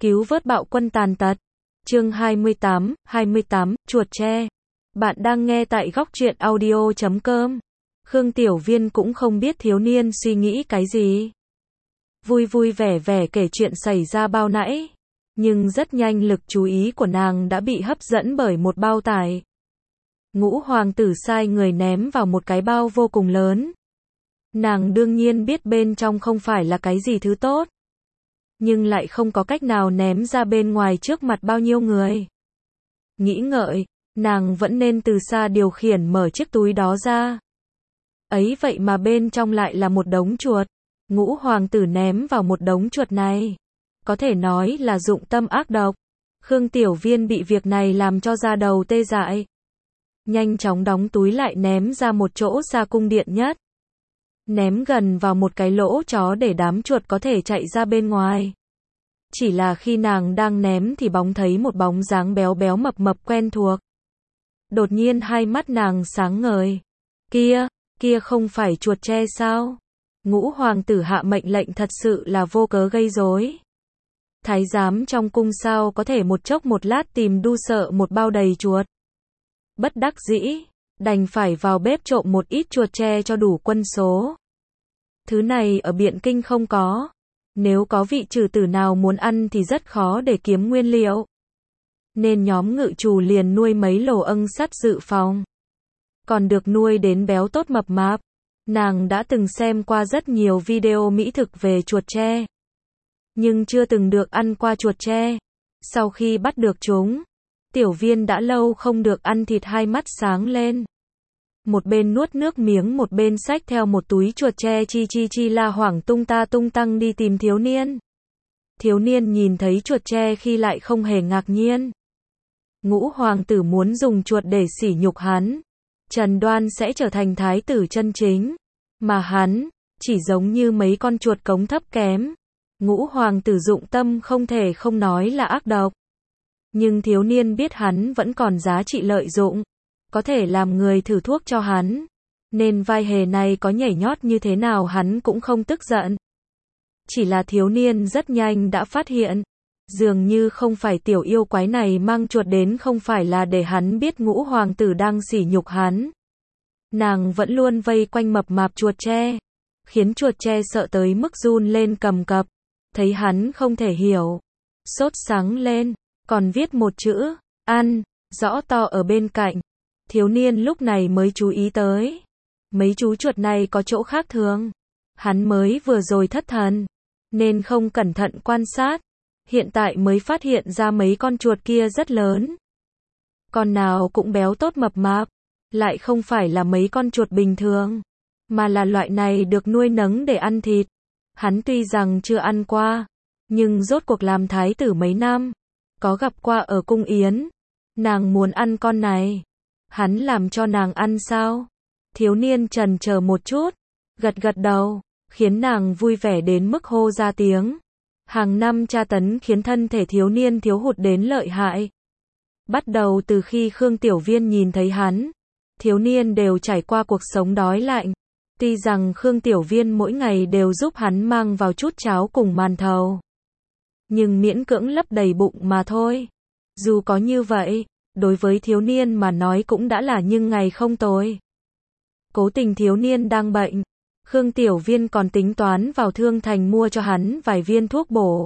Cứu vớt bạo quân tàn tật. Chương 28, chuột tre. Bạn đang nghe tại góc truyện audio.com. Khương Tiểu Viên cũng không biết thiếu niên suy nghĩ cái gì. Vui vui vẻ vẻ kể chuyện xảy ra bao nãy. Nhưng rất nhanh lực chú ý của nàng đã bị hấp dẫn bởi một bao tải. Ngũ hoàng tử sai người ném vào một cái bao vô cùng lớn. Nàng đương nhiên biết bên trong không phải là cái gì thứ tốt. Nhưng lại không có cách nào ném ra bên ngoài trước mặt bao nhiêu người. Nghĩ ngợi, nàng vẫn nên từ xa điều khiển mở chiếc túi đó ra. Ấy vậy mà bên trong lại là một đống chuột. Ngũ hoàng tử ném vào một đống chuột này. Có thể nói là dụng tâm ác độc. Khương Tiểu Viên bị việc này làm cho da đầu tê dại. Nhanh chóng đóng túi lại ném ra một chỗ xa cung điện nhất. Ném gần vào một cái lỗ chó để đám chuột có thể chạy ra bên ngoài. Chỉ là khi nàng đang ném thì bóng thấy một bóng dáng béo béo mập mập quen thuộc. Đột nhiên hai mắt nàng sáng ngời. Kia không phải chuột tre sao? Ngũ hoàng tử hạ mệnh lệnh thật sự là vô cớ gây rối. Thái giám trong cung sao có thể một chốc một lát tìm đu sợ một bao đầy chuột. Bất đắc dĩ, đành phải vào bếp trộm một ít chuột tre cho đủ quân số. Thứ này ở Biện Kinh không có. Nếu có vị trừ tử nào muốn ăn thì rất khó để kiếm nguyên liệu. Nên nhóm ngự trù liền nuôi mấy lồ ưng sắt dự phòng. Còn được nuôi đến béo tốt mập mạp. Nàng đã từng xem qua rất nhiều video mỹ thực về chuột tre. Nhưng chưa từng được ăn qua chuột tre. Sau khi bắt được chúng, Tiểu Viên đã lâu không được ăn thịt, hai mắt sáng lên. Một bên nuốt nước miếng một bên xách theo một túi chuột tre chi la hoảng tung ta tung tăng đi tìm thiếu niên. Thiếu niên nhìn thấy chuột tre khi lại không hề ngạc nhiên. Ngũ hoàng tử muốn dùng chuột để sỉ nhục hắn. Trần Đoan sẽ trở thành thái tử chân chính. Mà hắn, chỉ giống như mấy con chuột cống thấp kém. Ngũ hoàng tử dụng tâm không thể không nói là ác độc. Nhưng thiếu niên biết hắn vẫn còn giá trị lợi dụng. Có thể làm người thử thuốc cho hắn. Nên vai hề này có nhảy nhót như thế nào hắn cũng không tức giận. Chỉ là thiếu niên rất nhanh đã phát hiện. Dường như không phải tiểu yêu quái này mang chuột đến không phải là để hắn biết ngũ hoàng tử đang sỉ nhục hắn. Nàng vẫn luôn vây quanh mập mạp chuột tre. Khiến chuột tre sợ tới mức run lên cầm cập. Thấy hắn không thể hiểu. Sốt sáng lên. Còn viết một chữ, ăn, rõ to ở bên cạnh. Thiếu niên lúc này mới chú ý tới. Mấy chú chuột này có chỗ khác thường. Hắn mới vừa rồi thất thần. Nên không cẩn thận quan sát. Hiện tại mới phát hiện ra mấy con chuột kia rất lớn. Con nào cũng béo tốt mập mạp. Lại không phải là mấy con chuột bình thường. Mà là loại này được nuôi nấng để ăn thịt. Hắn tuy rằng chưa ăn qua. Nhưng rốt cuộc làm thái tử mấy năm. Có gặp qua ở cung yến. Nàng muốn ăn con này. Hắn làm cho nàng ăn sao? Thiếu niên chần chờ một chút. Gật gật đầu. Khiến nàng vui vẻ đến mức hô ra tiếng. Hàng năm tra tấn khiến thân thể thiếu niên thiếu hụt đến lợi hại. Bắt đầu từ khi Khương Tiểu Viên nhìn thấy hắn. Thiếu niên đều trải qua cuộc sống đói lạnh. Tuy rằng Khương Tiểu Viên mỗi ngày đều giúp hắn mang vào chút cháo cùng màn thầu. Nhưng miễn cưỡng lấp đầy bụng mà thôi. Dù có như vậy, đối với thiếu niên mà nói cũng đã là nhưng ngày không tồi. Cố tình thiếu niên đang bệnh. Khương Tiểu Viên còn tính toán vào thương thành mua cho hắn vài viên thuốc bổ.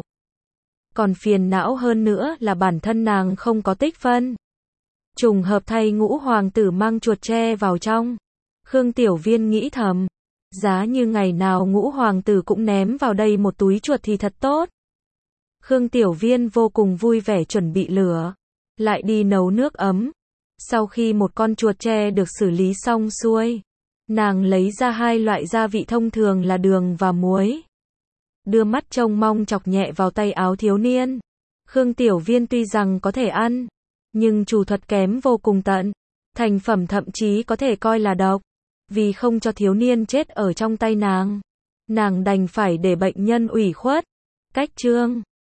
Còn phiền não hơn nữa là bản thân nàng không có tích phân. Trùng hợp thay ngũ hoàng tử mang chuột tre vào trong. Khương Tiểu Viên nghĩ thầm. Giá như ngày nào ngũ hoàng tử cũng ném vào đây một túi chuột thì thật tốt. Khương Tiểu Viên vô cùng vui vẻ chuẩn bị lửa. Lại đi nấu nước ấm. Sau khi một con chuột tre được xử lý xong xuôi. Nàng lấy ra hai loại gia vị thông thường là đường và muối. Đưa mắt trông mong chọc nhẹ vào tay áo thiếu niên. Khương Tiểu Viên tuy rằng có thể ăn. Nhưng chủ thuật kém vô cùng tận. Thành phẩm thậm chí có thể coi là độc. Vì không cho thiếu niên chết ở trong tay nàng. Nàng đành phải để bệnh nhân ủy khuất. Cách chương